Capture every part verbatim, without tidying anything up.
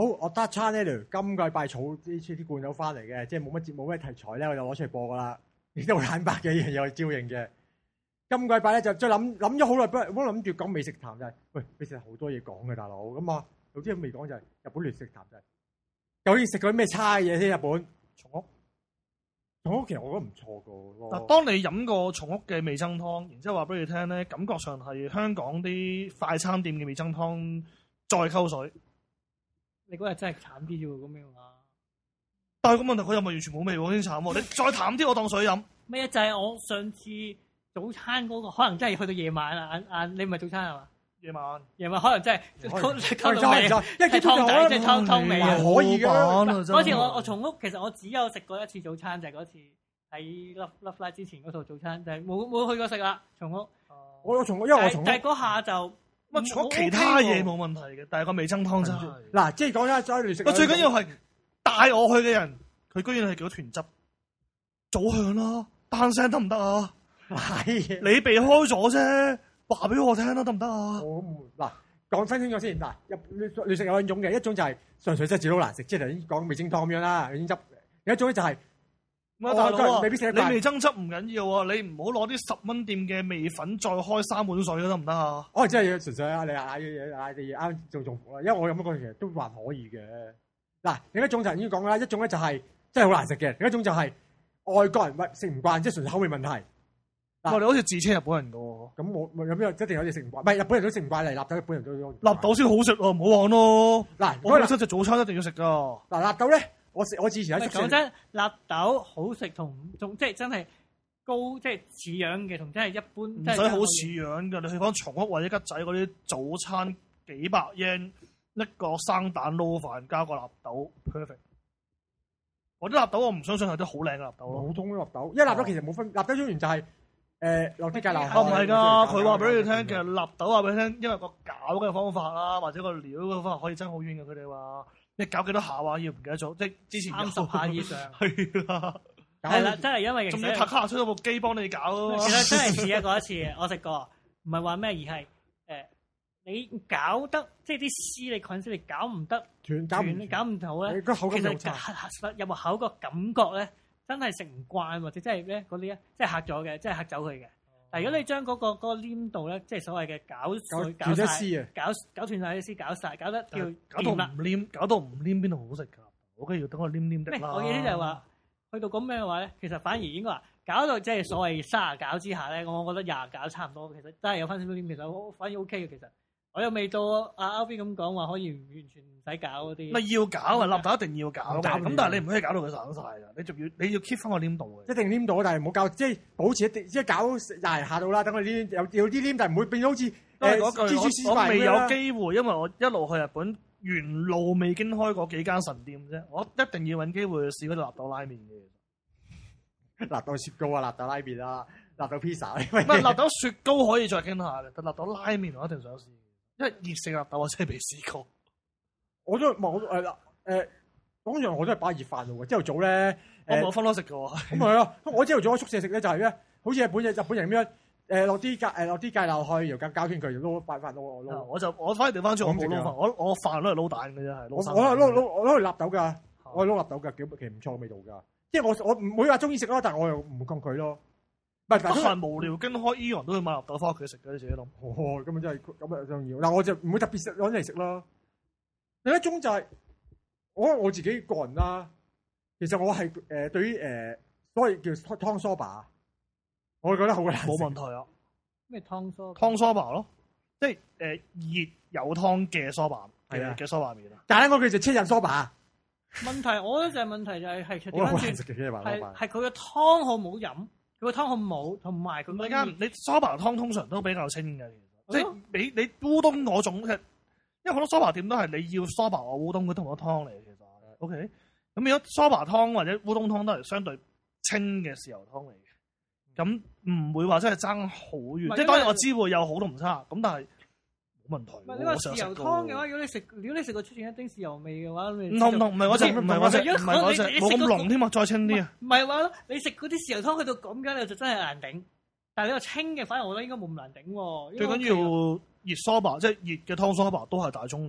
好，我得餐呢條今個禮拜儲啲啲罐頭翻嚟嘅，即係冇乜節冇咩題材咧，我就攞出嚟播噶啦。亦都好坦白嘅一樣嘢，我招應嘅。今個禮拜咧就再諗諗咗好耐，不唔好諗住講美食談就係、是，喂，美食好多嘢講嘅大佬，咁啊有啲嘢未講就係日本亂食談就係、是，究竟食過啲咩差嘢先？日本松屋，松屋其實我覺得唔錯噶。 嗱，當你飲過松屋嘅味噌湯，然之後話俾你聽咧，感覺上係香港啲快餐店嘅味噌湯再溝水。 你嗰日真係慘啲啫喎，咁樣啊！ 但係個問題，佢又咪完全冇味喎，先慘喎！你再淡啲，我當水飲。 咩就係我上次早餐嗰、那個，可能真係去到夜晚啦。晏晏你唔係早餐係嘛？ 夜晚， 夜晚可能真係溝溝到味， 因為係湯底，即係湯湯味啊！ 可以嘅。 嗰次我我松屋，其實我只有食過一次早餐，就係、是、嗰次喺 Love Love Live 之前嗰套早餐，就係冇冇去過食啦。松屋， 我我松屋，因為我松屋， 但係嗰下就。 乜除咗其他嘢冇問題嘅，但係個味噌湯真係嗱，即係講啦，再亂食。 我最緊要係帶我去嘅人，佢居然係叫咗豚汁，早向啦，單聲得唔得啊？ 係你避開咗啫，話俾我聽啦，得唔得啊？ 我嗱講分清楚先嗱，亂亂食有兩種嘅，一種就係純粹真係煮到難食，即係頭先講味噌湯咁樣啦，味噌汁；有一種咧就係、是。 大佬啊， 未必食得你味噌汁唔緊要啊，你唔好攞啲十蚊店嘅味粉再開三碗水得唔得啊？ 我真係純粹啊，你嗌嘢嗌啲嘢啱做中伏啦，因為我飲嗰個其實都還可以嘅。嗱，另一種就係已經講啦，一種咧就係真係好難食嘅，另一種就係外國人食唔慣，即係純粹口味問題。 我哋好似自稱日本人噶喎， 咁我有邊一定有啲食唔慣？唔係日本人都食唔慣嚟，納豆日本人都納豆先好食啊，唔好玩咯。嗱，我本身隻早餐一定要食噶。 嗱，納豆咧。我食我之前喺講真，納豆好食同仲即係真係高，即係似樣嘅，同真係一般。唔使好似樣嘅，你去講松屋或者吉仔嗰啲早餐幾百 yen 一個生蛋撈飯加個納豆 perfect。我啲納豆我唔相信係啲好靚嘅納豆咯， 普通嘅納豆，因為納豆其實冇分，納豆專員就係誒落啲芥辣。 哦唔係㗎，佢話俾你聽，其實納豆話俾你聽，因為個攪嘅方法啦，或者個料嘅方法可以爭好遠嘅，佢哋話。你搞幾多下啊？要唔記得咗？即係之前三十下以上。 係啦， 係啦，真係因為仲要塔卡出咗部機幫你搞咯。 其實真係試一過一次，我食過，唔係話咩，而係誒、呃、你搞得即係啲絲你菌絲你搞唔得斷， 搞唔搞唔到咧。 其實入口個感覺咧，真係食唔慣，或者真係咧嗰啲咧，即係嚇咗嘅，即係嚇走佢嘅。但如果你將嗰、嗰個嗰、嗰個黏度咧，即係所謂嘅攪碎攪曬，攪攪斷晒啲絲，攪晒，搞得叫搞到唔黏，搞到唔黏邊度好食㗎？我梗係要等我黏黏的啦。 我意思就係話，去到咁樣嘅話咧，其實反而應該話搞到即係所謂卅攪之下咧，我覺得廿攪差唔多。其實真係有翻少少黏，其實反而 OK 嘅。其實我又未到阿 Alvin 咁講話可以完全唔使搞嗰啲。 咪要搞啊！納豆一定要搞嘅，咁但係你唔可以搞到佢散晒㗎，你仲要你要 keep 翻個黏度嘅。 一定黏到，但係唔好搞，即係保持一定，即係搞廿下到啦。等佢黏有有啲黏，但係唔會變咗好似誒蜘蛛絲我未有機會，因為我一路去日本沿路未經開嗰幾間神店啫，我一定要揾機會試嗰度納豆拉麵嘅。 納豆雪糕啊，納豆拉麵啦，納豆披薩。 唔係納豆雪糕可以再傾下嘅，但納豆拉麵我一定想試。因為熱食納豆我真係未試過， 我都冇誒誒，通常我都係擺熱飯度嘅。朝頭早咧， 我冇分開食嘅喎。 咁係咯，我朝頭早喺宿舍食咧就係咧，好似日本日日本人咁樣誒落啲芥誒落啲芥辣去，又加膠圈佢，撈擺飯撈我撈。 我就我反而調翻轉，我冇撈飯，我我飯攞嚟撈蛋嘅啫，係。 我我係撈撈我攞嚟納豆㗎，我係撈納豆㗎，幾其實唔錯嘅味道㗎。即係我我唔會話中意食咯，但係我又唔會抗拒咯。 得閒無聊，跟開 Eon 都會買納豆翻屋企食嘅，你自己諗。 哦，咁啊真係咁啊想要。嗱，我就唔會特別食攞嚟食咯。另一種就係、是、我我自己個人啦，其實我係誒、呃、對於誒、呃、所謂叫湯梳把，我覺得好難食。 冇問題啊。 咩湯梳？ 湯梳把咯，即係誒、呃、熱有湯嘅梳把，係啊嘅梳把麵啊。 簡單講句就車人梳把。 問題我覺得就係問題就係係調翻轉，係係佢嘅湯好冇飲。佢個湯好冇，同埋佢嗰間你梳白湯通常都比較清嘅，其實即係你你烏冬嗰種，因為好多梳白店都係你要梳白或烏冬嗰同個湯嚟嘅，其實 OK。咁如果梳白湯或者烏冬湯都係相對清嘅豉油湯嚟嘅，咁唔會話真係爭好遠。即係當然我知會有好同唔差，咁但係冇問題。 唔係你話豉油湯嘅話，如果你食如果你食過出現一丁豉油味嘅話， 唔同唔同唔係嗰隻，唔係嗰隻，唔係嗰隻，冇咁濃添嘛，再清啲啊！ 唔係話你食嗰啲豉油湯去到咁樣，你就真係難頂。但係你話清嘅，反而我覺得應該冇咁難頂喎。 最緊要熱梳白，即係熱嘅湯梳白都係大宗嚟㗎。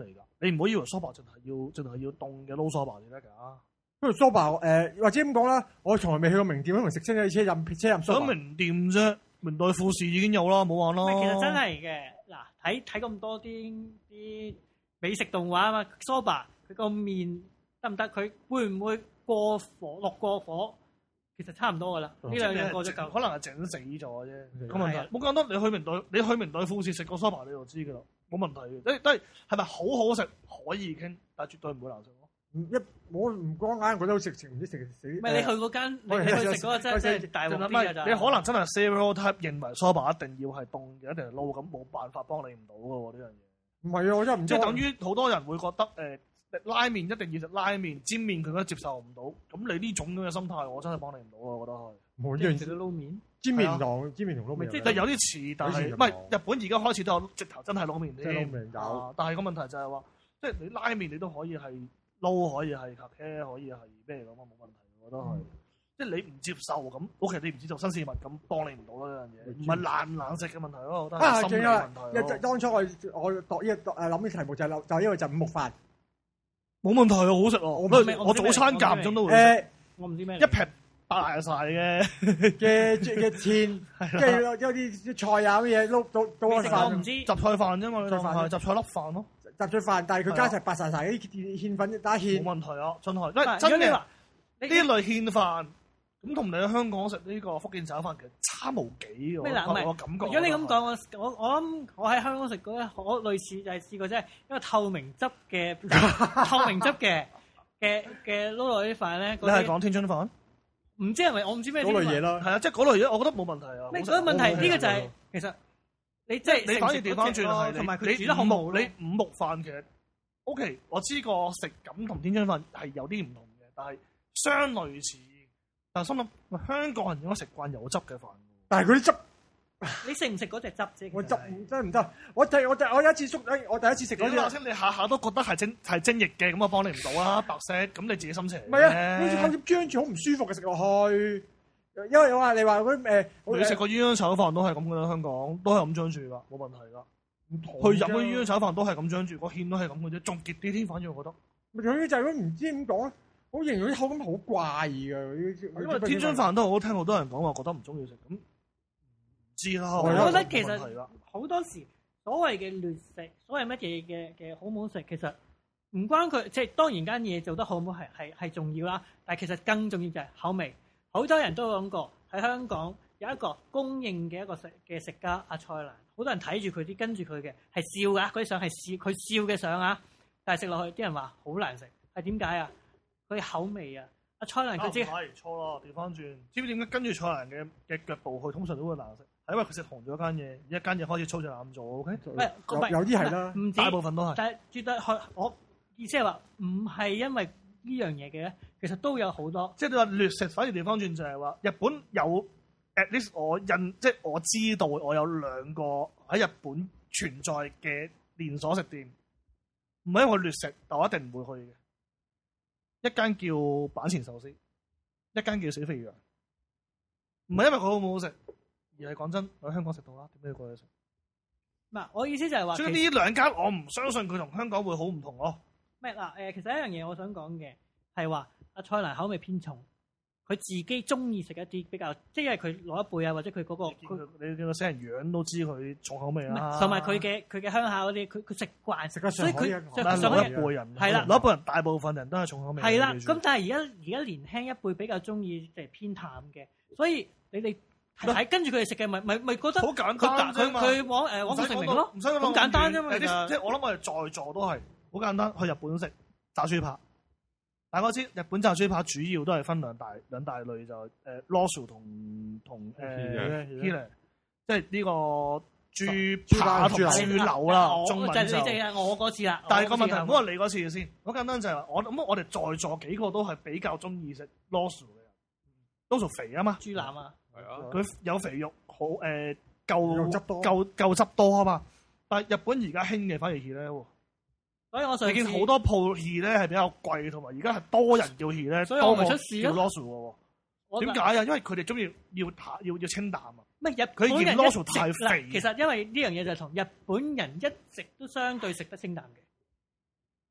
你唔好以為 soba 淨係要淨係要凍嘅撈 soba 先得㗎。 不如 soba 誒，或者咁講啦，我從來未去過名店，可能食親嘅車飲車飲 soba。 想名店啫，明代富士已經有啦，冇玩啦。 其實真係嘅，嗱睇睇咁多啲啲美食動畫啊嘛 ，soba 佢個面得唔得？佢會唔會過火落過火？其實差唔多噶啦，呢兩樣過咗夠， 可能係整死咗啫。 嗯咁問題冇簡單，你去明代，你去明代富士食個 soba 你就知㗎啦，冇問題嘅。即係都係係咪好好食可以傾，但係絕對唔會難食咯。 一我唔講硬，覺得好食食唔知食死。 唔係你去嗰間，你你去食嗰個真真係大鑊啲㗎咋。 你可能真係 stereotype 認為 soba 一定要係凍嘅，一定係撈，咁冇辦法幫你唔到㗎喎呢樣嘢。 唔係啊，我真係唔知。 即係等於好多人會覺得誒。拉麵一定要食拉麵，煎麵佢覺得接受唔到。咁你呢種咁嘅心態，我真係幫你唔到啊！我覺得係。 冇呢樣食到撈麵， 煎麵同煎麵同撈麵。 即係有啲似，但係唔係日本而家開始都有直頭真係撈麵即係撈麵有。 但係個問題就係話，即係你拉麵你都可以係撈，可以係咖啡，可以係咩咁啊？冇問題，我覺得係。即係你唔接受咁，O K，你唔接受新事物咁，幫你唔到呢樣嘢。唔係冷唔冷食嘅問題咯，我覺得係心理問題咯。 當初我我度呢個誒諗嘅題目就係就係因為就五木飯。 冇問題啊，好食啊！我我早餐間唔中都會食。 我唔知咩。 一劈白爛晒嘅嘅嘅芡，跟住有啲菜啊乜嘢撈到到個飯。 我唔知。 雜菜飯啫嘛，雜菜雜菜粒飯咯。 雜菜飯，但係佢加齊白晒晒啲芡粉打芡。 冇問題啊，真係。因為真嘅呢類芡飯，咁同你喺香港食呢個福建炒飯其實差無幾嘅。 咩嗱？唔係我感覺。 如果你咁講，我我我諗我喺香港食過咧，我類似就係試過即係一個透明汁嘅透明汁嘅嘅嘅撈落啲飯咧。 你係講天津飯？ 唔知係咪我唔知咩。 嗰類嘢啦， 係啊，即係嗰類嘢，我覺得冇問題啊。 咩嗰個問題？呢個就係其實你即係你反而調翻轉係同埋佢煮得好冇。你五木飯其實 O K，我知個食感同天津飯係有啲唔同嘅，但係相類似。但係心諗，香港人應該食慣有汁嘅飯。但係嗰啲汁， 你食唔食嗰隻汁啫？ 我汁真係唔得。我第我第我有一次宿，我第一次食嗰啲。你下下都覺得係蒸係蒸液嘅，咁我幫你唔到啊！白色，咁你自己心情。 唔係啊，好似口碟張住好唔舒服嘅食落去。因為我話你話嗰啲誒， 你食個鴛鴦炒飯都係咁嘅啦，香港都係咁張住㗎，冇問題㗎。去飲嗰啲鴛鴦炒飯都係咁張住，個芡都係咁嘅啫，仲結啲添，反而我覺得。 咪仲要就係佢唔知點講咧。我形容啲口感好怪㗎， 因為天津飯都好聽好多人講話覺得唔中意食，咁唔知啦。 我覺得其實好多時所謂嘅劣食，所謂乜嘢嘅嘅好唔好食，其實唔關佢，即係當然間嘢做得好唔好係係係重要啦。但係其實更重要就係口味。好多人都講過喺香港有一個公認嘅一個食嘅食家阿蔡瀾，好多人睇住佢啲跟住佢嘅係笑㗎，嗰啲相係笑佢笑嘅相啊，但係食落去啲人話好難食，係點解啊？佢口味啊！阿蔡瀾佢知係錯啦，調翻轉，知唔知點解跟住蔡瀾嘅嘅腳步去，通常都會難食？係因為佢食紅咗間嘢，一間嘢開始粗製濫造。O K， 有啲係啦， 唔大部分都係。 但係絕對係我意思係話，唔係因為呢樣嘢嘅咧，其實都有好多。 即係你話劣食，反而調翻轉就係話，日本有 at least 我印，即係我知道我有兩個喺日本存在嘅連鎖食店，唔係因為我劣食，但我一定唔會去嘅。一間叫板前壽司，一間叫死肥羊。唔係因為佢好唔好食，而係講真，我喺香港食到啦，點解要過去食？ 嗱，我意思就係話， 所以呢兩間我唔相信佢同香港會好唔同咯。 咩嗱？誒，其實一樣嘢我想講嘅係話，阿蔡瀾口味偏重，佢自己中意食一啲比較，即係佢攞一輩啊，或者佢嗰、嗰個， 你見個死人樣都知佢重口味啦。 同埋佢嘅佢嘅鄉下嗰啲，佢佢食慣， 食得所以佢老一輩人係啦，老一輩人大部分人都係重口味。 係啦，咁但係而家而家年輕一輩比較中意即係偏淡嘅，所以你哋睇跟住佢哋食嘅，咪咪咪覺得好簡單啫嘛。 佢往誒往佢食明咯， 唔使咁簡單啫嘛。 即係我諗我哋在座都係好簡單，去日本食炸豬扒。大家知日本炸豬扒主要都係分兩大兩大類，就誒 losu 同同誒 hile，即係呢個豬扒同豬柳啦。中文就就係我嗰次啦。 但係個問題唔好話你嗰次先，好簡單就係話我咁我哋在座幾個都係比較中意食 losu 嘅人 ，losu 肥啊嘛， 豬腩啊， 係啊，佢有肥肉，好誒夠夠夠汁多啊嘛。但係日本而家興嘅反而 hile 喎。 所以我上次你見好多鋪 hile 咧係比較貴，同埋而家係多人叫 hile 咧， 所以我咪出事咯。 叫 losu 喎，點解啊？因為佢哋中意要要要清淡啊。 乜日佢嫌 losu 太肥。 其實因為呢樣嘢就係同日本人一直都相對食得清淡嘅。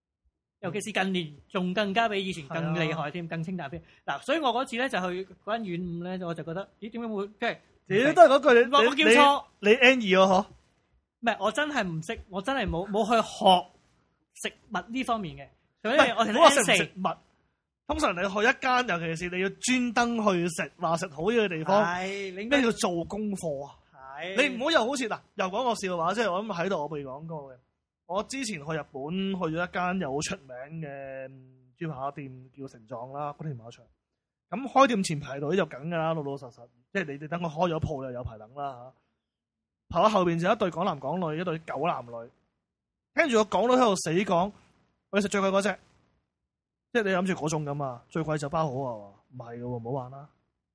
尤其是近年仲更加比以前更厲害添，更清淡添。嗱，所以我嗰次咧就去嗰間院五咧，我就覺得，咦點解會即係？ 屌都係嗰句，你我叫錯， 你 N 二喎嗬？ 唔係，我真係唔識，我真係冇冇去學食物呢方面嘅。所以我唔好話食唔食物。通常你去一間，尤其是你要專登去食話食好嘢嘅地方， 你咩叫做功課啊？ 係你唔好又好似嗱，又講個笑話，即係我諗喺度我未講過嘅。我之前去日本去咗一間又好出名嘅豬扒店，叫成壯啦，嗰條馬場。咁開店前排隊就梗㗎啦，老老實實，即係你哋等我開咗鋪又有排等啦嚇。排喺後邊就一對港男港女，一對狗男女。跟住個港女喺度死講，我要食最貴嗰隻。即係你諗住嗰種咁啊，最貴就包好啊嘛，唔係嘅喎，唔好玩啦。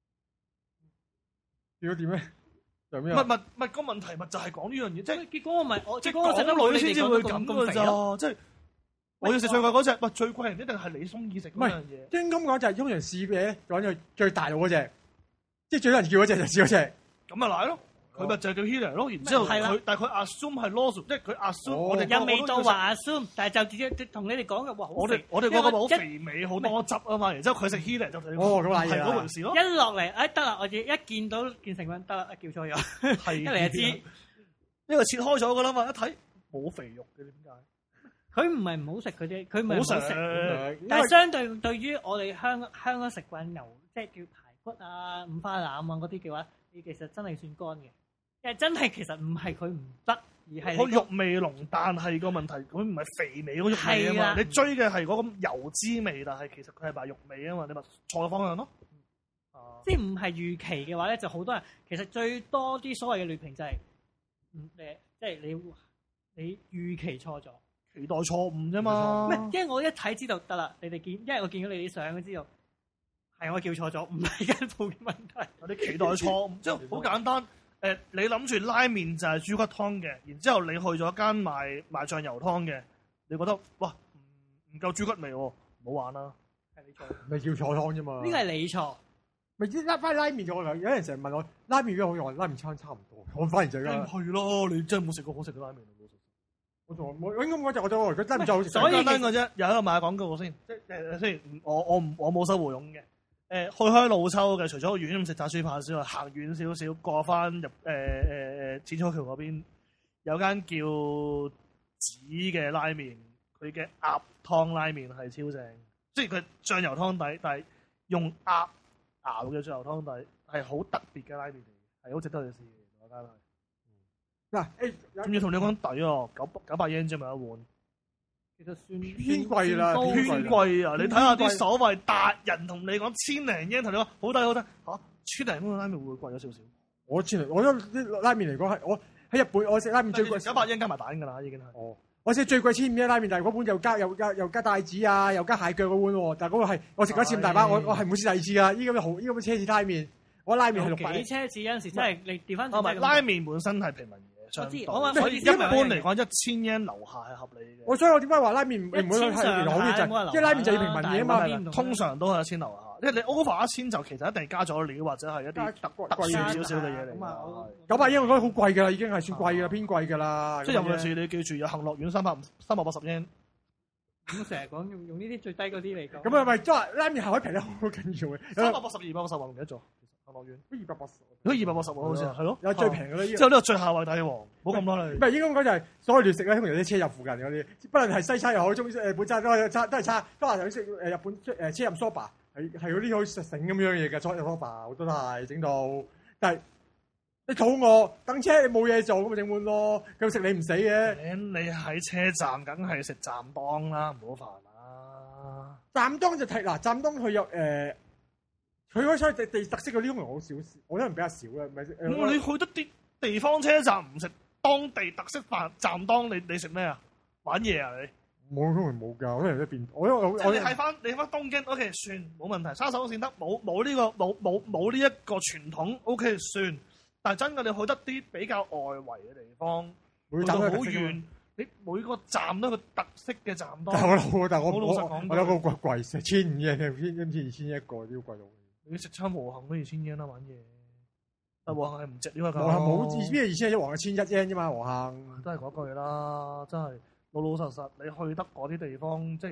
結果點咧？就咩唔係唔係唔係個問題，咪就係講呢樣嘢，即係結果我咪我即係結果我食得港女先至會咁咁嘅咋，即係我要食最貴嗰隻，喂最貴人一定係你中意食嗰樣嘢。 即係咁講就係通常試嘅講就最大路嗰隻，即係最多人叫嗰隻就試嗰隻。 咁咪奶咯。佢咪就係叫 healer 咯，然之後佢，但係佢 assume 係 lawsuit，即係佢 assume 我哋又未到話 assume，但係就直接同你哋講嘅話， 我哋我哋嗰個好肥美好多汁啊嘛，然之後佢食 healer 就哦咁係嗰回事咯。 一落嚟，哎得啦，我哋一見到件成品得啦，叫錯咗， 係一嚟就知， 因為切開咗噶啦嘛，一睇冇肥肉嘅點解？ 佢唔係唔好食佢啫，佢唔係唔好食， 因但係相對對於我哋香香港食慣牛，即係叫排骨啊、五花腩啊嗰啲嘅話，你其實真係算乾嘅。即係真係其實唔係佢唔得，而係個肉味濃，但係個問題佢唔係肥美嗰肉味啊嘛。你追嘅係嗰個油脂味，但係其實佢係賣肉味啊嘛。你咪錯咗方向咯。 啊、即係唔係預期嘅話咧，就好多人其實最多啲所謂嘅劣評就係、是，嗯誒，即係你你預期錯咗， 期待錯誤啫嘛。 唔係，因為我一睇知道得啦。你哋見，因為我見到你啲相，我知道係我叫錯咗，唔係間鋪嘅問題。 我哋期待錯誤，即係好簡單。誒、呃，你諗住拉麵就係豬骨湯嘅，然之後你去咗間賣賣醬油湯嘅，你覺得哇唔唔夠豬骨味喎，唔好玩啦， 係你錯， 咪叫錯湯啫嘛。 呢個係你錯。 咪啲拉翻拉麵就我有人成日問我拉麵邊好用，拉麵餐差唔多，我反而就係係咯，你真係冇食過好食嘅拉麵。 我仲我應該嗰隻我就我覺得拉麵就好食。 所以簡單嘅啫，又喺度賣廣告先，即係誒雖然我我唔我冇收回佣嘅。誒、呃、去開老抽嘅，除咗遠咁食炸豬扒之外，行遠少少過翻入誒誒誒淺草橋嗰邊，有間叫紫嘅拉麵，佢嘅鴨湯拉麵係超正，即係佢醬油湯底，但係用鴨熬嘅醬油湯底係好特別嘅拉麵嚟嘅，係好值得去試嘅嗰間係。 嗱誒， 仲要同你講抵喎，九九百 yen 啫嘛一碗。 其實算偏貴啦， 偏貴啊！你睇下啲所謂達人同你講千零英，同你講好抵好抵嚇，千零蚊嘅拉麵會唔會貴咗少少？ 我千零，我覺得啲拉麵嚟講係我喺日本我食拉麵最貴九百英加埋蛋㗎啦，已經係。 哦，我食最貴千五嘅拉麵，但係嗰碗又加又加又加帶子啊，又加蟹腳嗰碗喎，但係嗰個係我食咗一次咁大把，我我係唔會試第二次㗎。依咁嘅好，依咁嘅奢侈拉麵，我拉麵係六百。 幾奢侈有陣時真係你調翻。 唔係拉麵本身係平民。 我知，我話所以一般嚟講，一千yen樓下係合理嘅。 我所以我點解話拉麵唔會係好嘅就，即係拉麵就要平民嘢啊嘛。 通常都係一千樓下，因為你 over 一千就其實一定加咗料或者係一啲特貴少少嘅嘢嚟。 九百 yen 我覺得好貴㗎啦，已經係算貴㗎啦，偏貴㗎啦。 即係尤其是你記住有幸樂苑三百三百八十 yen。 咁成日講用用呢啲最低嗰啲嚟講。 咁啊咪即係拉麵係可以平得好緊要嘅。 三百八十二百八十我唔記得咗。幸樂苑都二百八十， 如果二百八十喎，好似係咯， 有最平嘅啦。 之後呢個最下位帝王，冇咁多啦。 唔係應該講就係所有劣食咧，通常有啲車入附近嗰啲，不論係西餐又好，中誒本餐都係餐都係餐。都話有食誒日本誒車入 soba 係係嗰啲好似繩咁樣嘢嘅，車入 soba 好多都係整到。但係你肚餓等車，你冇嘢做咁咪整碗咯，咁食你唔死嘅。 你喺車站梗係食站當啦，唔好煩啦。 站當就睇嗱，站當佢有誒。佢嗰所謂地特色嗰啲可能好少，我覺得比較少啦。咪誒， 你去得啲地方車站唔食當地特色飯站當，你你食咩啊？玩嘢啊你？ 冇，可能冇㗎，可能都變。我我即係你睇翻你翻東京 ，OK 算冇問題，沙手線得冇冇呢個冇冇冇呢一個傳統 OK 算。但係真嘅你去得啲比較外圍嘅地方，去到好遠，你每個站都有個特色嘅站當。 但係我老，但係我老實講， 我有個貴貴成千五嘅，千千二千一個都貴到。 你食餐和幸都二千 yen 啦，玩嘢。但和幸係唔值呢個價。 和幸冇二邊二千一，和幸千一 yen 啫嘛，和幸。 都係嗰句啦，真係老老實實，你去得嗰啲地方，即係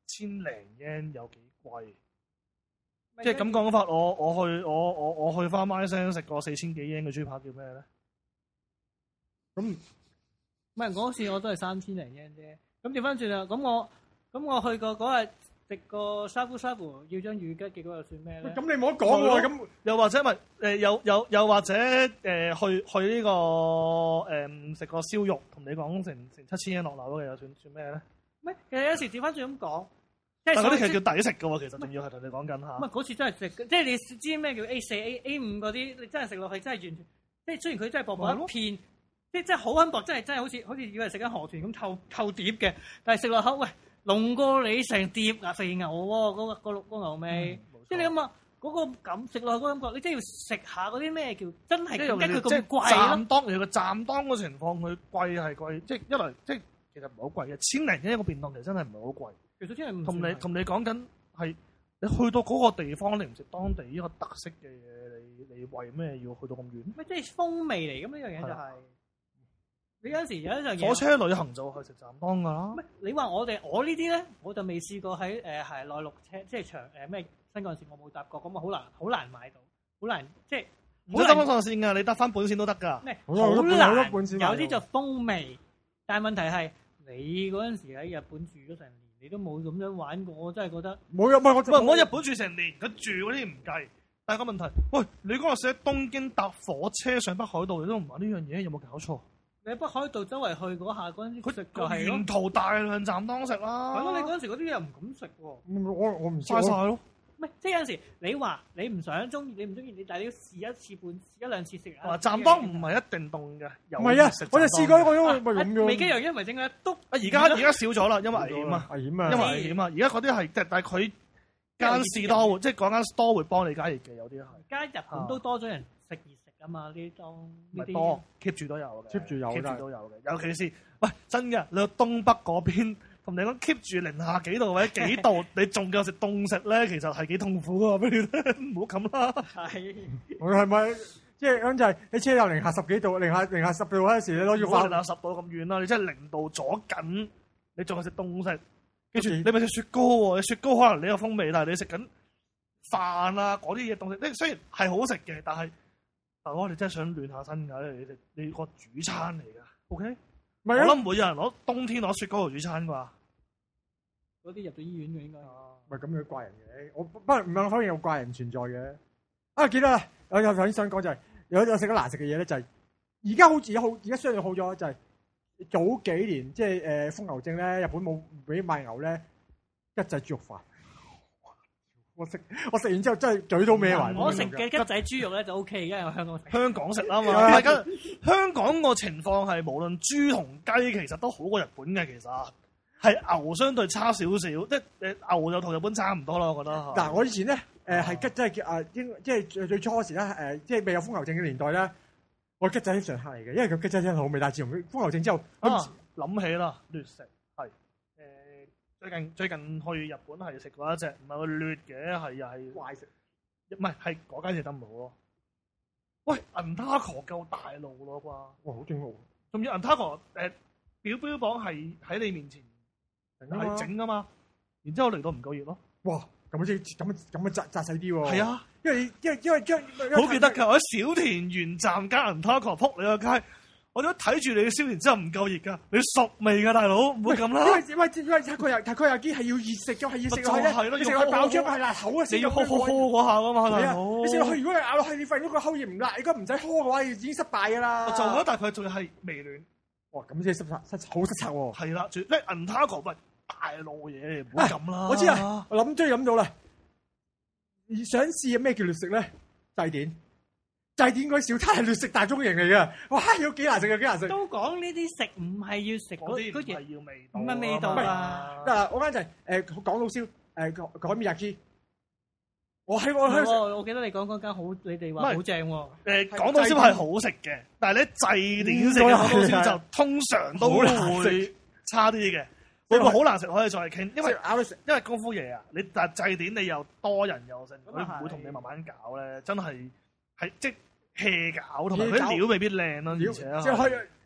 千零 yen 有幾貴？即係咁講法，我我去我我我去翻麥聲食個四千幾 yen 嘅豬扒叫咩咧？ 咁唔係嗰次我都係三千零 yen 啫。咁調翻轉啦，咁我咁我去過嗰日食個沙夫沙夫要張乳雞，結果又算咩咧？ 咁你冇得講喎，咁又或者咪誒又又又或者誒、呃、去去呢、這個誒食、呃、個燒肉，同你講成成七千 yen 落樓嘅，又算算咩咧？ 唔係，其實有時調翻轉咁講， 但係嗰啲其實叫抵食嘅喎，其實仲要係同你講緊嚇。 唔係嗰次真係食，即係你知咩叫 A 四 A A 五嗰啲，你真係食落去真係完全，即係雖然佢真係薄薄一片，即係真係好溫薄，真係真係好似好似以為食緊河豚咁透透碟嘅，但係食落口喂濃過你成碟啊肥牛喎，嗰、那個嗰、那個牛味，嗯、即係你諗下嗰個感食落去嗰感覺，你真係要食下嗰啲咩叫真係點解佢咁貴咯？ 站當你個站當嘅情況，佢貴係貴，即係一來即係其實唔係好貴嘅，千零嘅一個便當其實真係唔係好貴。 其實真係同你同你講緊係你去到嗰個地方，你唔食當地呢個特色嘅嘢，你你為咩要去到咁遠？ 咩即係風味嚟咁呢樣嘢就係、是。你有陣時有一樣嘢， 火車旅行就去食站當㗎啦。 你話我哋我呢啲咧，我就未試過喺誒係內陸車，即係長誒咩新幹線，我冇搭過，咁啊好難好難買到，好難即係。 唔好搭翻上線㗎，你搭翻本線都得㗎。 咩？好難，有啲就風味，但係問題係你嗰陣時喺日本住咗成年，你都冇咁樣玩過，我真係覺得冇啊！唔係我唔係我日本住成年，佢住嗰啲唔計。但係個問題，喂，你嗰日喺東京搭火車上北海道，你都唔玩呢樣嘢，有冇搞錯？ 你喺北海道周圍去嗰下嗰陣時，佢食就係沿途大量站當食啦。 係咯，你嗰陣時嗰啲嘢唔敢食喎。 我我唔嘥曬咯。 唔係，即係有陣時你話你唔想中意，你唔中意你，但係你要試一次半試一兩次食。 啊，站當唔係一定凍嘅， 唔係啊，我就試過，我因為咪咁樣。 未機油因為整嘅都啊， 而家而家少咗啦，因為危險啊， 危險啊， 因為危險啊。而家嗰啲係即係，但係佢間士多會即係嗰間 store 會幫你加熱嘅，有啲係。 而家日本都多咗人食熱食啊嘛，呢當唔係多 keep 住都有嘅 ，keep 住有 ，keep 住都有嘅。尤其是喂真嘅，你去東北嗰邊。同你講 keep 住零下幾度或者幾度，你仲夠食凍食咧，其實係幾痛苦㗎，俾你聽，唔好咁啦。係， 我係咪即係咁就係你車有零下十幾度、零下零下十度嗰陣時，你攞住零下十度咁遠啦，你真係零度左緊，你仲係食凍食，跟住你咪食雪糕喎，你雪糕可能你有風味，但係你食緊飯啊嗰啲嘢凍食，即雖然係好食嘅，但係大佬你真係想暖下身㗎，你食你個主餐嚟㗎 ，OK？我諗唔會有人攞冬天攞雪糕做主餐啩。 嗰啲入到醫院嘅應該， 唔係咁樣怪人嘅，我不唔係可以有怪人存在嘅。啊，記得啦，我有頭先想講就係、是、有有食咗難食嘅嘢咧，就係而家好似好而家相對好咗，就係、是、早幾年即係誒瘋牛症咧，日本冇俾賣牛咧，吉仔豬肉飯。我食我食完之後真係嘴都歪埋。 我食嘅吉仔豬肉咧就 O K，而家有香港食。香港食啊嘛，大家香港個情況係無論豬同雞其實都好過日本嘅，其實。係牛相對差少少，即係誒牛就同日本差唔多啦，我覺得。 嗱，我以前咧誒係吉，即係叫啊應，即係最最初嗰時咧誒，即係未有瘋牛症嘅年代咧，我吉仔係常客嚟嘅，因為佢吉仔真係好味。但係自從瘋牛症之後， 啊諗起啦，劣食係誒最近最近去日本係食過一隻，唔係個劣嘅，係又係怪食， 唔係係嗰間食得唔好咯。喂，銀塔河夠大路咯啩？ 哇，好正喎！ 仲要銀塔河誒表標榜係喺你面前。係整噶嘛，然之後嚟到唔夠熱咯。哇，咁即係咁咁嘅窄窄細啲喎。係啊，因為因為因為因為好記得㗎，我喺小田園站加銀塔河撲你個街，我都睇住你嘅燒完之後唔夠熱㗎，你熟味㗎大佬，唔好咁啦。因為因為因為佢又佢又啲係要熱食嘅，係要食落去咧，你食落去爆漿係辣口啊，你要呵呵呵嗰下㗎嘛，大佬。你食落去如果你咬落去，你發現嗰個口熱唔辣，如果唔使呵嘅話，已經失敗㗎啦。就係，但係佢仲係微暖。哇，咁即係失策失好失策喎。係啦，即係銀塔河喂。大路嘢，唔好咁啦！我知啊，我諗終於諗到啦。想試咩叫劣食咧？祭典，祭典嗰啲小攤係劣食大中型嚟嘅。哇，要幾難食有幾難食。都講呢啲食唔係要食嗰啲，係要味道，唔係味道啊！嗱，我間就係誒港老燒誒改米亞基。我喺我喺，我記得你講嗰間好，你哋話好正喎。誒，港老燒係好食嘅，但係咧祭典食嘅港老燒就通常都會差啲嘅。會唔會好難食？可以再傾，因為因為功夫嘢啊！你但係祭典你又多人又食，佢唔會同你慢慢搞咧，真係係即係 hea 搞，同埋佢啲料未必靚咯，而且即係可以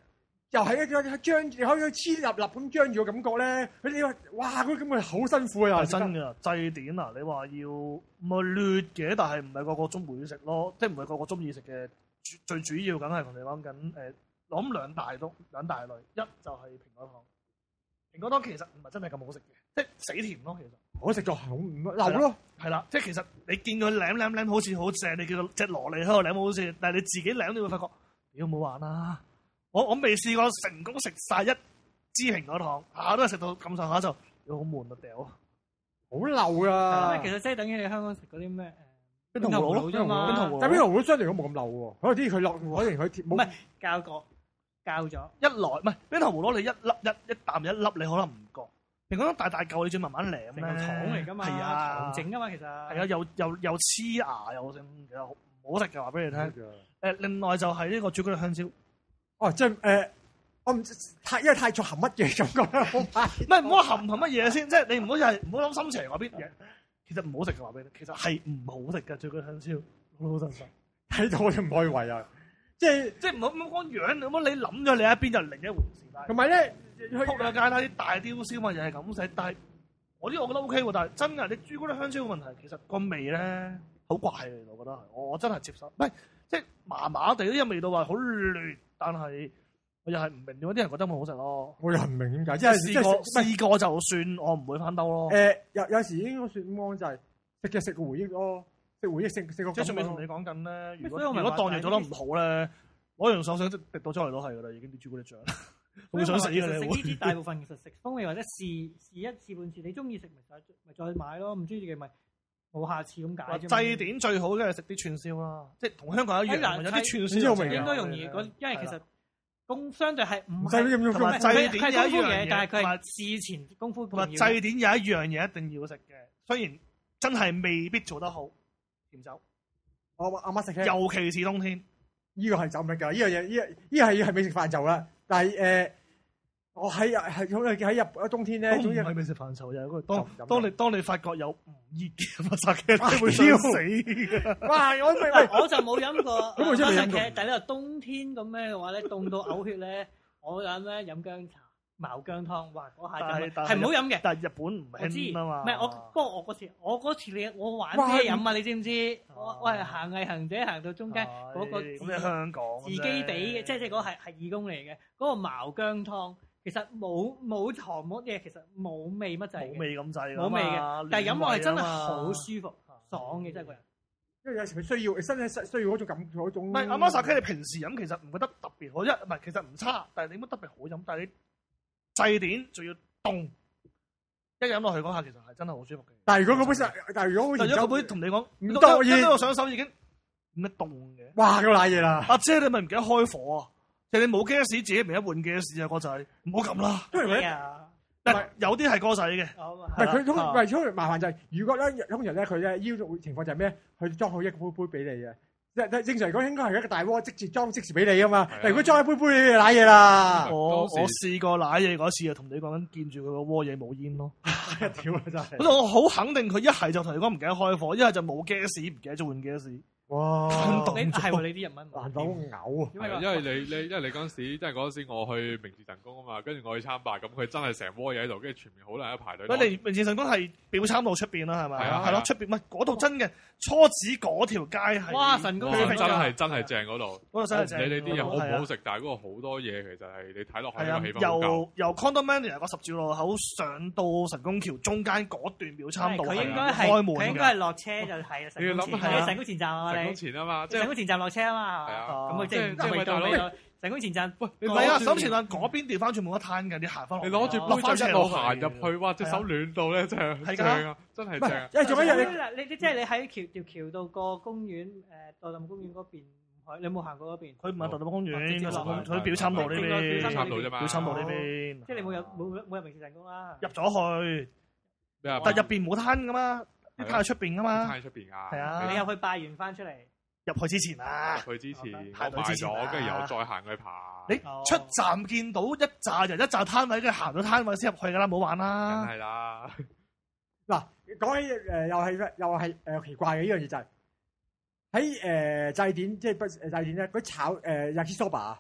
又係一個張，你可以黐立立咁張住個感覺咧，佢哋話哇，嗰咁嘅好辛苦啊！ 係真㗎，祭典啊！你話要唔係劣嘅，但係唔係個個中會食咯，即係唔係個個中意食嘅。最主要梗係同你講緊誒，我諗兩大都兩大類，一就係蘋果糖。蘋果糖其實唔係真係咁好食嘅，即係死甜咯，其實。 我食咗好唔流咯。 係啦，即係其實你見佢舐舐舐好似好正，你叫隻蘿莉喺度舐好似，但係你自己舐你會發覺，屌冇玩啦！我我未試過成功食晒一支蘋果糖，下下都係食到咁上下就，好悶啊掉！ 好流啊！ 其實即係等於你香港食嗰啲咩誒冰糖葫蘆啫嘛，冰糖葫蘆。 但係冰糖葫蘆相對嚟講冇咁流喎，可能啲佢落，可能佢貼冇。 唔係教過，教咗。 一來唔係冰糖葫蘆，你一粒一一啖一粒，你可能唔覺。蘋果糖大大嚿，你再慢慢舐咧。 成個糖嚟㗎嘛， 係啊， 糖整㗎嘛，其實。 係啊，又又又黐牙又剩，其實唔好食嘅話俾你聽。誒，另外就係呢個朱古力香蕉。 哦，即係誒，我唔太因為太重含乜嘢咁覺得好怕。 唔係唔好含含乜嘢先，即係你唔好係唔好諗心邪嗰邊嘢。其實唔好食嘅話俾你，其實係唔好食嘅朱古力香蕉，老老實實。睇到我都唔開胃啊！即係即係唔好咁講樣，咁你諗咗你一邊就另一回事啦。 同埋咧， 仆兩街啦，啲大雕燒嘛又係咁食，但係我啲我覺得 O K 喎，但係真㗎，你朱古力香蕉嘅問題其實個味咧好怪嘅，我覺得係，我真係接受，唔係即係麻麻地啲味道話好劣，但係我又係唔明點解啲人覺得咁好食咯。我又唔明點解，即係試過試過就算，我唔會翻兜咯。誒有有時應該算咁講就係食嘅食個回憶咯。食回憶食食個即係順便同你講緊咧，如果如果當嘢做得唔好咧，攞完手想滴到出嚟都係噶啦，已經啲朱古力醬，會想死嘅你會。食呢啲大部分其實食風味或者試試一試半次，你中意食咪再咪再買咯，唔中意嘅咪冇下次咁解啫。祭典最好嘅係食啲串燒啦，即係同香港一樣，有啲串燒應該容易，因為其實功相對係唔係同埋祭典有一樣嘢， 但係佢係事前功夫。 同埋祭典有一樣嘢一定要食嘅，雖然真係未必做得好。甜酒，我阿媽食嘅，尤其是冬天，呢個係酒味㗎。呢樣嘢，呢呢係係美食範疇啦。但係誒，我喺係喺入冬天咧，總之係美食範疇嘅。當當你當你發覺有唔熱嘅馬薩克，你會燒死嘅。哇！我我就冇飲過馬薩克，但係你話冬天咁咩嘅話咧，凍到嘔血咧，我飲咧飲薑茶。茅薑湯，哇！嗰下真係係唔好飲嘅。但係日本唔興啊嘛。唔係我，不過我嗰次，我嗰次你我玩車飲啊，你知唔知？我我係行毅行者行到中間嗰個自香港自己俾嘅，即係即係嗰係係義工嚟嘅。嗰個茅薑湯其實冇冇糖冇嘢，其實冇味乜滯。冇味咁滯。冇味嘅，但係飲落係真係好舒服，爽嘅真係個人。因為有時佢需要身體需要嗰種感嗰種。唔係阿媽薩克，你平時飲其實唔覺得特別好，一唔係其實唔差，但係你乜特別好飲，但係你。祭典仲要凍，一飲落去嗰下其實係真係好舒服嘅。但係如果嗰杯，但係如果好似嗰杯同你講唔得，一我上手已經咩凍嘅。哇！咁瀨嘢啦！阿姐你咪唔記得開火啊？即係你冇 gas 自己咪一換 gas 啊，哥仔，唔好咁啦。因為但係有啲係哥仔嘅，唔係佢通，唔係通麻煩就係如果咧通常咧佢咧要種情況就係咩？佢裝好一杯杯俾你嘅。正常嚟講應該係一個大鍋即時裝即時俾你啊嘛，但如果裝一杯杯你就瀨嘢啦。我我試過瀨嘢嗰次啊，同你講緊見住佢個鍋嘢冇煙咯，屌啊真係！咁我好肯定佢一係就同你講唔記得開火，一係就冇 gas 唔記得咗換 gas。哇！你係喎，你啲日文難到嘔啊！因為因為你你因為你嗰陣時，即係嗰陣時我去明治神宮啊嘛，跟住我去參拜，咁佢真係成鍋嘢喺度，跟住前面好多人一排隊。喂，你明治神宮係表參道出邊啦，係咪？係啊，係咯，出邊唔係嗰度真嘅，初子嗰條街係。哇！神宮真係真係正嗰度。嗰度真係正。你你啲嘢好唔好食？但係嗰個好多嘢其實係你睇落去個氣氛好夠。由由 Condomania 個十字路口上到神宮橋中間嗰段表參道，佢應該係開門嘅。佢應該係落車就係神宮前，係神宮前站啊！神宮前啊嘛，即係神宮前站落車啊嘛，係啊，咁佢即係即係到你神宮前站。喂，唔係啊，神宮前站嗰邊調翻轉冇得攤嘅，你行翻落。你攞住杯就一路行入去，哇！隻手暖到咧，真係正啊，真係正。因為仲有一樣，你你即係你喺橋條橋度過公園，誒代林公園嗰邊，你有冇行過嗰邊？佢唔係代林公園，佢表參道呢邊，表參道啫嘛，表參道呢邊。即係你冇入冇冇入明治神宮啦？入咗去，但入邊冇攤噶嘛。啲攤喺出邊噶嘛？攤喺出邊噶。係啊，你入去拜完翻出嚟，入去之前啊，入去之前我買咗，跟住又再行去爬。你出站見到一紮人一紮攤位，跟住行到攤位先入去噶啦，冇玩啦。梗係啦。嗱，講起誒又係又係誒奇怪嘅呢樣嘢就係喺誒祭典，即係不誒祭典咧，佢炒誒 yakisoba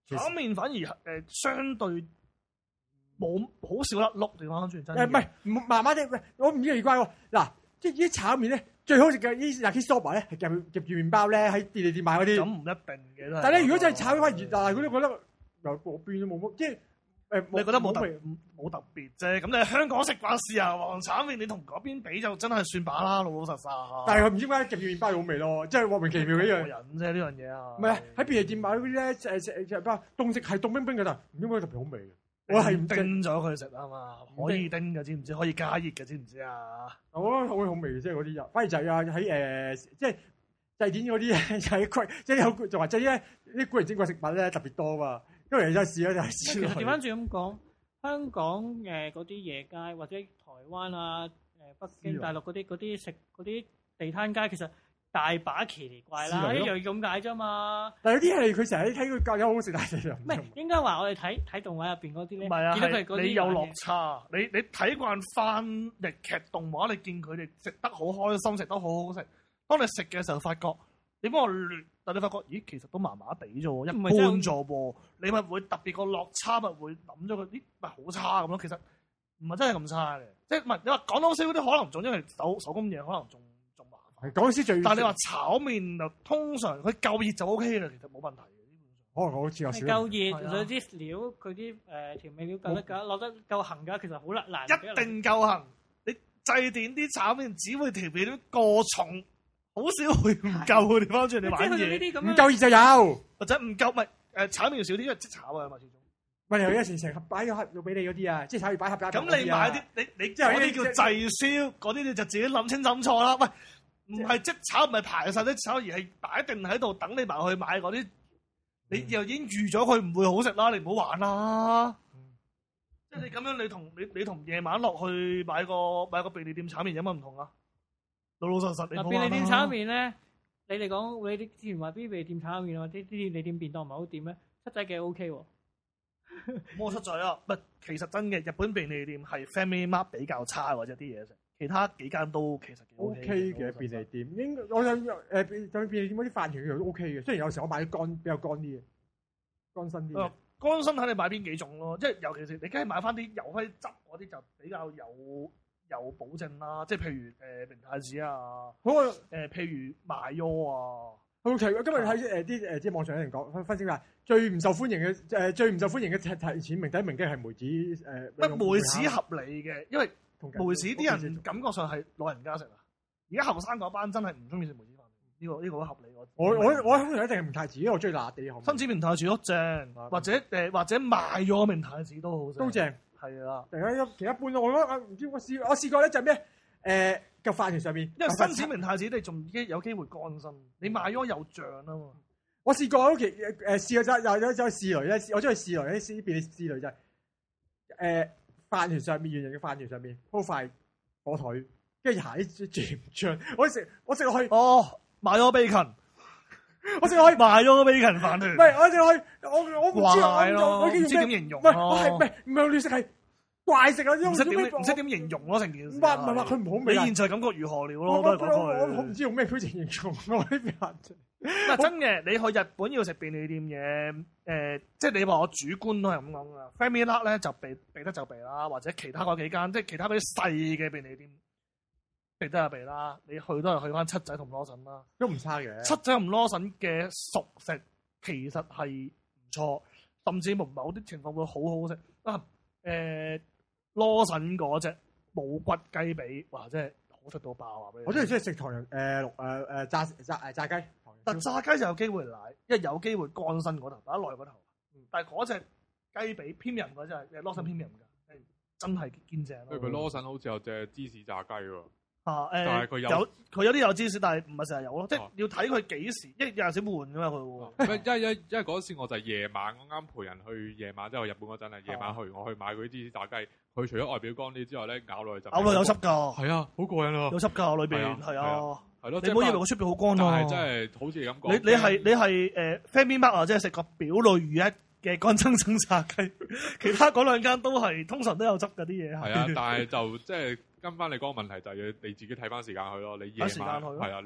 炒麵反而誒、呃、相對冇好少甩碌地方，轉真誒唔係麻麻地，喂我唔知奇怪喎。嗱，即係啲炒麵咧最好食嘅啲 yakisoba 咧係夾夾住麵包咧喺便利店買嗰啲。 咁唔一定嘅。 但係咧如果真係炒翻熱辣，嗰啲覺得又嗰邊都冇乜，即係誒你覺得冇特味冇特別啫。咁你喺香港食慣豉油皇炒麵，你同嗰邊比就真係算把啦，老老實實。 但係佢唔知點解夾住麵包好味咯，即係莫名其妙嘅一樣。 人啫呢樣嘢啊。 唔係啊，喺便利店買嗰啲咧誒食誒包凍食係凍冰冰嘅，但唔知點解特別好味嘅。我係唔叮咗佢食啊嘛，可以叮嘅知唔知？可以加熱嘅知唔知啊？ 我覺得好好味嘅，即係嗰啲人。反而就係啊喺誒即係祭典嗰啲咧，就係貴，即係有就話即係咧啲古靈精怪食物咧特別多嘛。因為有時咧就係其實調翻轉咁講，香港誒嗰啲夜街或者台灣啊、誒北京、大陸嗰啲嗰啲食嗰啲地攤街，其實大把奇離怪啦，一樣咁解啫嘛。 但有啲係佢成日睇佢教有好食，但係唔係應該話我哋睇睇動畫入邊嗰啲咧， 唔係啊， 見到佢嗰啲你有落差。你你睇慣翻日劇動畫，你見佢哋食得好開心，食得好好食。當你食嘅時候，發覺點解我亂？但你發覺，咦，其實都麻麻地啫喎，一般咗喎。你咪會特別個落差，咪會諗咗佢啲咪好差咁咯。其實唔係真係咁差嘅，即係唔係你話廣東燒嗰啲可能仲因為手手工嘢，可能仲仲麻煩。 講師最， 但係你話炒麵就通常佢夠熱就 O K 啦，其實冇問題嘅。 可能我好似有少夠熱，佢啲料佢啲誒調味料夠得㗎，落得夠行㗎，其實好難難。 一定夠行。你祭典啲炒麵只會調味料過重。好少會唔夠嘅地方，轉你玩嘢。 唔夠熱就有， 或者唔夠咪誒炒麵少啲，因為即炒啊嘛始終。 咪有一時成盒擺咗盒要俾你嗰啲啊，即係炒完擺盒架。 咁你買啲你你即係嗰啲叫滯銷，嗰啲你就自己諗清諗錯啦。喂，唔係即炒唔係排晒啲炒，而係擺定喺度等你埋去買嗰啲，你又已經預咗佢唔會好食啦，你唔好玩啦。即係你咁樣，你同你你同夜晚落去買個買個便利店炒麵有乜唔同啊？老老實實，你便利店炒麵咧，你哋講你之前話邊便利店炒麵或者啲便利店便當唔係好掂咧，七仔幾 O K 喎。 冇七仔啊，唔係其實真嘅，日本便利店係 Family Mart 比較差或者啲嘢食，其他幾間都其實 O K 嘅便利店。應該我有誒就便利店嗰啲飯團都 O K 嘅，雖然有時我買啲乾比較乾啲嘅，乾身啲嘅。 乾身睇你買邊幾種咯，即係尤其是你梗係買翻啲有開汁嗰啲就比較有。有保證啦，即係譬如誒、呃、明太子啊， 好啊， 誒、呃、譬如麻油啊， 好奇今日睇誒啲誒即係網上有人講分析話最唔受歡迎嘅誒、呃、最唔受歡迎嘅提提前名第一名嘅係梅子誒， 乜、呃、梅子合理嘅，因為梅子啲人感覺上係老人家食啊，而家後生嗰班真係唔中意食梅子飯，呢、呢個呢、呢個都合理。我我我我通常一定係明太子，因為我中意辣地嘅。 新子明太子都正，或者誒、呃、或者麻油明太子都好正， 都正。 係啊， 突然間其一般咯，我覺得唔知我試我試過咧就係咩誒個飯團上面， 因為新子明太子你仲有機會乾身，你買咗有醬啊嘛。 我試過屋企誒試過就有有有試雷咧，我中意試雷咧，試便利試雷就係誒飯團上面圓形嘅飯團上面鋪塊火腿，跟住行啲醬醬，我食我食落去哦買咗 bacon。 我食落去賣咗個 bacon 飯團， 唔係我食落去，我我唔知我我唔知點形容， 唔係我係唔係唔係亂食係怪食啊！ 唔識點唔識點形容咯成件事。 唔係唔係話佢唔好味， 你現在感覺如何了咯？ 我我我唔知用咩表情形容我呢邊飯團。 唔係真嘅，你去日本要食便利店嘢，誒，即係你話我主觀都係咁講噶。Family Mart 咧就避避得就避啦，或者其他嗰幾間，即係其他嗰啲細嘅便利店。避得就避啦，你去都係去翻七仔同羅神啦， 都唔差嘅。七仔同羅神嘅熟食其實係唔錯，甚至乎某啲情況會好好食啊！誒，羅神嗰隻冇骨雞髀，哇，真係好食到爆啊！ 我真係中意食唐人誒誒誒炸炸誒炸雞， 但炸雞就有機會奶，因為有機會乾身嗰頭，打耐嗰頭。嗯、但係嗰隻雞髀偏人嗰隻係羅神偏人㗎，係真係堅正咯。 佢羅神好似有隻芝士炸雞喎。 啊誒， 但係佢有佢有啲有芝士，但係唔係成日有咯，即係要睇佢幾時，因為有陣時換噶嘛佢。 因因因為嗰時我就係夜晚，我啱陪人去夜晚，即係去日本嗰陣啊，夜晚去我去買嗰啲芝士炸雞，佢除咗外表乾啲之外咧，咬落去就咬落有汁㗎。係啊，好過癮啊！ 有汁㗎裏邊，係啊，係咯。你唔好以為個出邊好乾啊！ 係真係好似你咁講。 你你係你係誒 Family Mart 啊，即係食個表裏如一嘅乾蒸蒸炸雞，其他嗰兩間都係通常都有汁㗎啲嘢。 係啊，但係就即係。跟翻你嗰個問題就係要你自己睇翻時間去咯，你夜晚係啊，你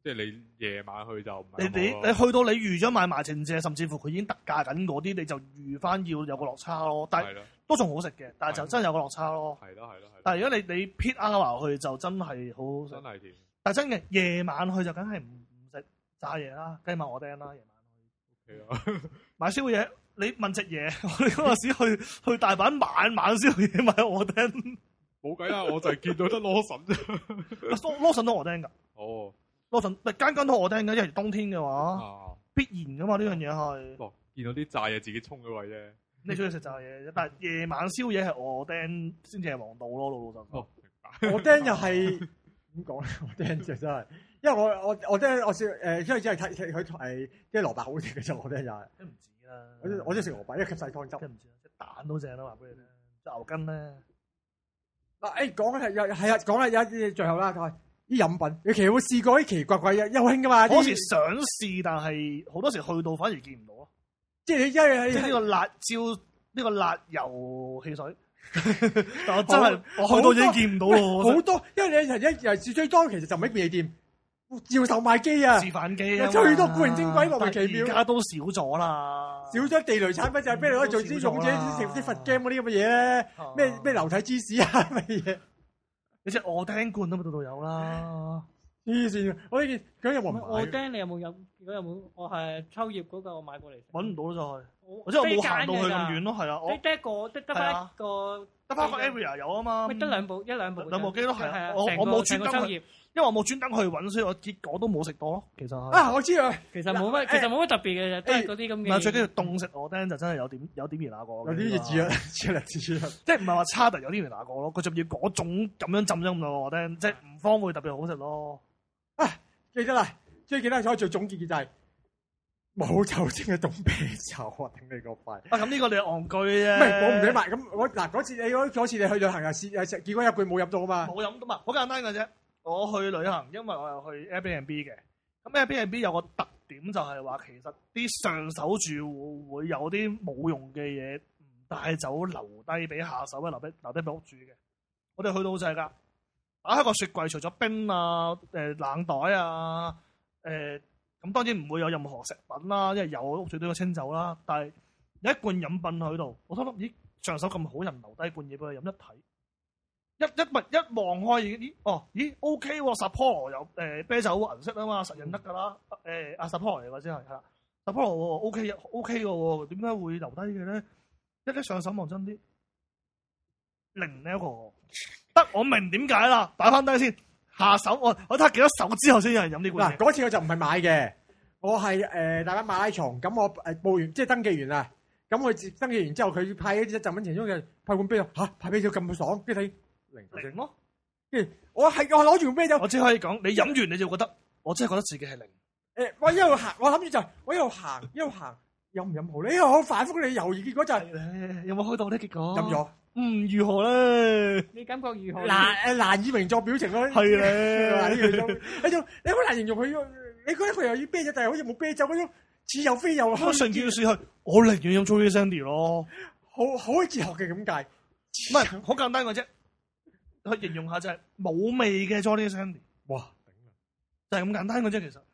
即係你夜晚去就唔你係咁好咯你你去到你預咗買埋情謝，甚至乎佢已經特價緊嗰啲，你就預翻要有個落差咯。但係係咯， 都仲好食嘅，但係就真係有個落差咯。 係咯係咯係咯， 但係如果你你 peak hour 去就真係好好食。 真係甜。 但係真嘅夜晚去就梗係唔唔食炸嘢啦，雞馬我釘啦，夜晚去。 係啊， 買宵夜，你問隻嘢，我哋嗰陣時去去大阪晚晚宵夜買我釘， 冇計啦，我就係見到得羅神啫。 羅羅神都我釘㗎， 哦， 羅神咪間間都我釘㗎，因為冬天嘅話啊， 必然㗎嘛呢樣嘢係。 哦，見到啲炸嘢自己衝咗位啫。 你中意食炸嘢啫，但係夜晚宵夜係我釘先至係王道咯，老老實實。 哦，明白。 我釘又係點講咧？我釘就真係，因為我我我釘我笑誒，因為只係睇睇佢誒啲蘿蔔好食嘅啫，我釘又係。 都唔止啦。 我中我中意食蘿蔔，因為吸晒湯汁。 真唔知啊，隻蛋都正啦，話俾你聽。隻牛筋咧， 嗱誒講嘅係有係啊，講啦有一啲最後啦，係啲飲品，你其實有冇試過啲奇奇怪怪嘅？又興噶嘛？ 嗰時啲想試，但係好多時去到反而見唔到咯。 即係你因為即係呢個辣椒，呢個辣油汽水。但我真係我去到已經見唔到咯。 好多，因為你係一尤其是最多，其實就唔喺便利店，照售賣機啊， 示範機啊嘛， 最多古靈精怪莫名其妙但而家都少咗啦， 少咗地雷產品就係俾你可以做啲勇者食啲佛 game 嗰啲咁嘅嘢咧，咩咩流體芝士啊乜嘢， 你隻我聽罐都咪度度有啦。 黐線！我呢件咁有冇人買？ 我釘你有冇飲？如果有冇，我係秋葉嗰個我買過嚟食。 揾唔到咯，就係我或者我冇行到去咁遠咯，係啊，我得得一個，得得翻一個， 得翻個 area 有啊嘛， 咪得兩部一兩部兩部機都係啊，我成個我冇專登去， 成個秋葉。 因為我冇專登去揾，所以我結果都冇食到咯。其實係啊，我知啊， 其實冇乜，其實冇乜特別嘅啫，都係嗰啲咁嘅。 唔係最緊要凍食我釘就真係有點有點熱那個， 有啲似啊，似啦似啦， 即係唔係話差，但有啲熱那個咯。佢仲要嗰種咁樣浸咗咁耐我釘，即係唔方會特別好食咯。 啊，記得啦，最記得所以最總結嘅就係冇酒精嘅凍啤酒啊！頂你個肺！ 啊，咁呢個你係戇居啫。 唔係我唔俾買，咁我嗱嗰次你嗰嗰次你去旅行啊試誒食，結果一罐冇飲到啊嘛。 冇飲到嘛，好簡單嘅啫。我去旅行，因為我又去 Airbnb 嘅。咁 Airbnb 有個特點就係話，其實啲上手住戶會有啲冇用嘅嘢唔帶走，留低俾下手，留低留低俾屋主嘅。我哋去到就係㗎，打開個雪櫃，除咗冰啊、誒冷袋啊、誒咁當然唔會有任何食品啦，因為有屋主都要清走啦。但係有一罐飲品喺度，我心諗咦上手咁好人留低罐嘢俾佢飲一睇。一一物一望開已經咦哦咦 OK 喎 Sapporo 有誒、呃、啤酒顏色啊嘛實認得㗎啦誒阿 Sapporo 嚟㗎先係係啦 Sapporo OK OK 嘅喎點解會留低嘅咧？一啲上手望真啲零 level 得我明點解啦，擺翻低先下手我我睇下幾多手之後先有人飲呢罐嗱嘢。 嗰次我就唔係買嘅，我係誒大阪馬拉松，咁我誒報完即係登記完啦，咁佢登記完之後佢派嗰啲贈品其中嘅派罐啤酒嚇派啤酒咁爽，跟住睇。零零咯， 跟住我係我攞住罐啤酒， 我只可以講你飲完你就覺得我真係覺得自己係零。 誒，我一路行，我諗住就係我一路行一路行，飲唔飲好咧？因為我反覆你猶豫，結果就係有冇開到呢？結果飲咗。 嗯，如何咧？ 你感覺如何？ 難誒難以名作表情咯。 係咧， 呢樣都你仲你好難形容佢，你覺得佢又要啤酒，但係好似冇啤酒嗰種似又非又我成件事係我寧願飲 Jolly Shandy 咯， 好好哲學嘅咁解。 唔係好簡單嘅啫。去形容下就係冇味嘅 Jolly Shandy， 哇， 就係咁簡單嘅啫。其實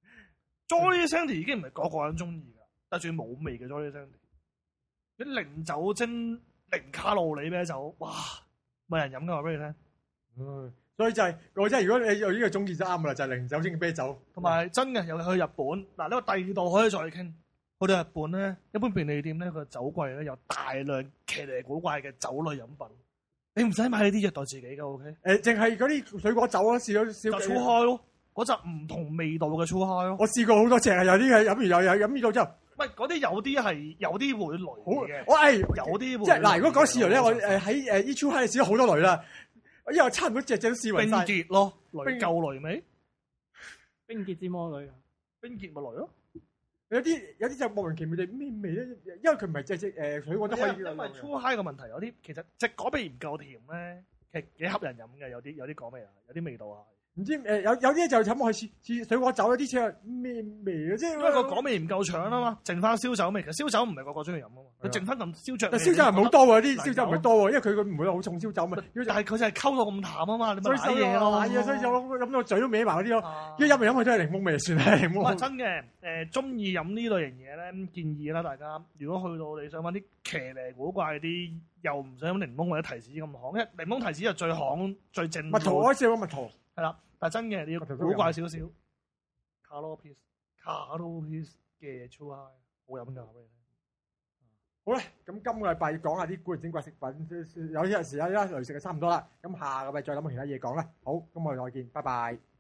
Jolly Shandy 已經唔係個個人中意噶，但係仲要冇味嘅 Jolly Shandy，啲零酒精、零卡路里啤酒，哇，冇人飲噶話俾你聽。 嗯，所以就係我真係，如果你有呢個總結就啱啦，就係零酒精嘅啤酒。 同埋真嘅，尤其去日本嗱，呢個第二度可以再傾。去到日本咧，一般便利店咧個酒櫃咧有大量奇離古怪嘅酒類飲品。你唔使買呢啲虐待自己㗎 ，OK？ 誒，淨係嗰啲水果酒啊，試咗少。 就粗開咯，嗰隻唔同味道嘅粗開咯。 我試過好多隻啊，有啲係飲完又有飲呢度之後， 唔係嗰啲有啲係有啲會雷好嘅， 我誒有啲會即係嗱，如果講試雷咧，我誒誒喺誒 E Q High 試咗好多雷啦，因為差唔多隻隻都試勻冰晒。 結咯，雷冰夠雷未？ 冰結之魔女， 冰結咪雷咯。 有啲有啲就莫名其妙地咩味咧，因為佢唔係隻隻誒水果都可以。 因為粗嗨嘅問題，有啲其實隻果味唔夠甜咧，其實幾恰人飲嘅，有啲有啲果味啊，有啲味道啊。 唔知誒有有啲就飲落去似似水果酒，有啲似係咩味嘅啫。 因為個果味唔夠搶啊嘛，剩翻燒酒味。其實燒酒唔係個個中意飲啊嘛，佢剩翻咁燒醬味。 但燒酒係唔好多喎，啲燒酒唔係多喎，因為佢佢唔會好重燒酒嘛。 但係佢就係溝到咁淡啊嘛，你咪所以買嘢咯。 買嘢，所以就飲到嘴都歪埋嗰啲咯。 啊一飲嚟飲去都係檸檬味，算係檸檬。 唔係真嘅，誒中意飲呢類型嘢咧，建議啦大家，如果去到你想揾啲騎呢古怪啲，又唔想飲檸檬或者提子咁行，因為檸檬提子就最行最正。 蜜桃我試過蜜桃， 係啦，但係真嘅你要古怪少少。卡羅 piece，卡羅 piece 嘅 True High 好飲㗎，俾你聽。 好啦，咁今個禮拜講下啲古靈精怪食品，有啲時有啲類食嘅差唔多啦。咁下個禮拜再諗其他嘢講啦。好，咁我哋再見，拜拜。